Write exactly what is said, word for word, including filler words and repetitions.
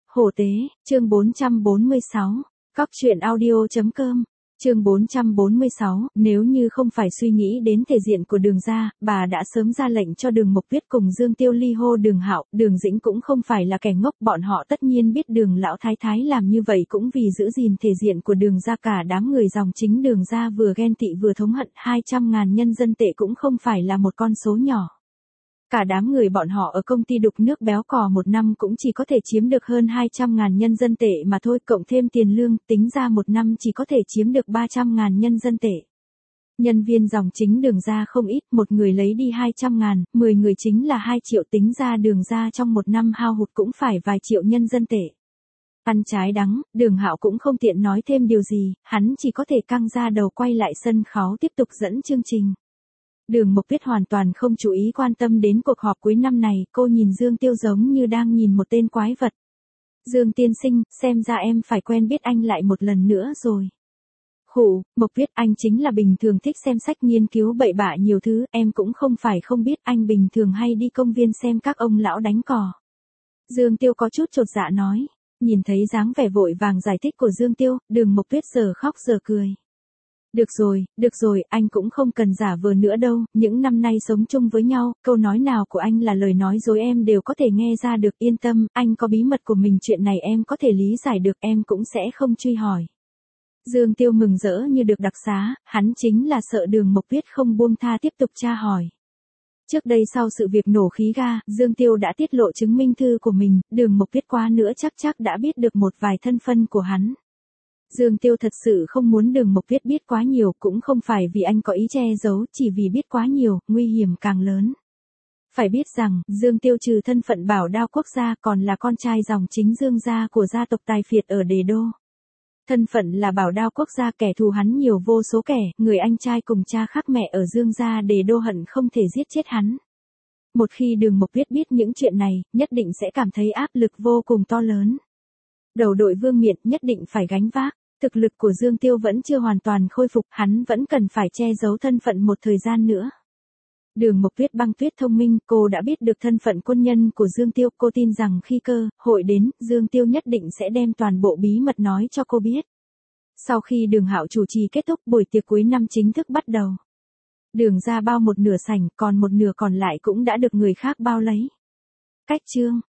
Hổ tế, chương bốn trăm bốn mươi sáu. Cóc truyện audio chấm com. Chương bốn trăm bốn mươi sáu, nếu như không phải suy nghĩ đến thể diện của Đường gia, bà đã sớm ra lệnh cho Đường Mộc Tuyết cùng Dương Tiêu ly hô Đường Hạo. Đường Dĩnh cũng không phải là kẻ ngốc, bọn họ tất nhiên biết Đường lão thái thái làm như vậy cũng vì giữ gìn thể diện của Đường gia. Cả đám người dòng chính Đường gia vừa ghen tị vừa thống hận, hai trăm ngàn nhân dân tệ cũng không phải là một con số nhỏ. Cả đám người bọn họ ở công ty đục nước béo cò một năm cũng chỉ có thể chiếm được hơn hai trăm ngàn nhân dân tệ mà thôi, cộng thêm tiền lương, tính ra một năm chỉ có thể chiếm được ba trăm ngàn nhân dân tệ. Nhân viên dòng chính Đường gia không ít, một người lấy đi hai trăm ngàn, mười người chính là hai triệu, tính ra Đường gia trong một năm hao hụt cũng phải vài triệu nhân dân tệ. Ăn trái đắng, Đường Hạo cũng không tiện nói thêm điều gì, hắn chỉ có thể căng ra đầu quay lại sân khấu tiếp tục dẫn chương trình. Đường Mộc Tuyết hoàn toàn không chú ý quan tâm đến cuộc họp cuối năm này, cô nhìn Dương Tiêu giống như đang nhìn một tên quái vật. Dương tiên sinh, xem ra em phải quen biết anh lại một lần nữa rồi. Khụ, Mộc Tuyết, anh chính là bình thường thích xem sách nghiên cứu bậy bạ nhiều thứ, em cũng không phải không biết, anh bình thường hay đi công viên xem các ông lão đánh cò. Dương Tiêu có chút chột dạ nói, nhìn thấy dáng vẻ vội vàng giải thích của Dương Tiêu, Đường Mộc Tuyết giờ khóc giờ cười. Được rồi, được rồi, anh cũng không cần giả vờ nữa đâu, những năm nay sống chung với nhau, câu nói nào của anh là lời nói dối em đều có thể nghe ra được, yên tâm, anh có bí mật của mình, chuyện này em có thể lý giải được, em cũng sẽ không truy hỏi. Dương Tiêu mừng rỡ như được đặc xá, hắn chính là sợ Đường Mộc Tuyết không buông tha tiếp tục tra hỏi. Trước đây sau sự việc nổ khí ga, Dương Tiêu đã tiết lộ chứng minh thư của mình, Đường Mộc Tuyết qua nữa chắc chắc đã biết được một vài thân phân của hắn. Dương Tiêu thật sự không muốn Đường Mộc Tuyết biết quá nhiều, cũng không phải vì anh có ý che giấu, chỉ vì biết quá nhiều, nguy hiểm càng lớn. Phải biết rằng, Dương Tiêu trừ thân phận bảo đao quốc gia còn là con trai dòng chính Dương gia của gia tộc Tài Phiệt ở Đề Đô. Thân phận là bảo đao quốc gia, kẻ thù hắn nhiều vô số kẻ, người anh trai cùng cha khác mẹ ở Dương gia Đề Đô hận không thể giết chết hắn. Một khi Đường Mộc Tuyết biết những chuyện này, nhất định sẽ cảm thấy áp lực vô cùng to lớn. Đầu đội vương miện nhất định phải gánh vác. Thực lực của Dương Tiêu vẫn chưa hoàn toàn khôi phục, hắn vẫn cần phải che giấu thân phận một thời gian nữa. Đường Mộc Tuyết băng tuyết thông minh, cô đã biết được thân phận quân nhân của Dương Tiêu, cô tin rằng khi cơ hội đến, Dương Tiêu nhất định sẽ đem toàn bộ bí mật nói cho cô biết. Sau khi Đường Hạo chủ trì kết thúc, buổi tiệc cuối năm chính thức bắt đầu. Đường gia bao một nửa sảnh, còn một nửa còn lại cũng đã được người khác bao lấy. Cách chương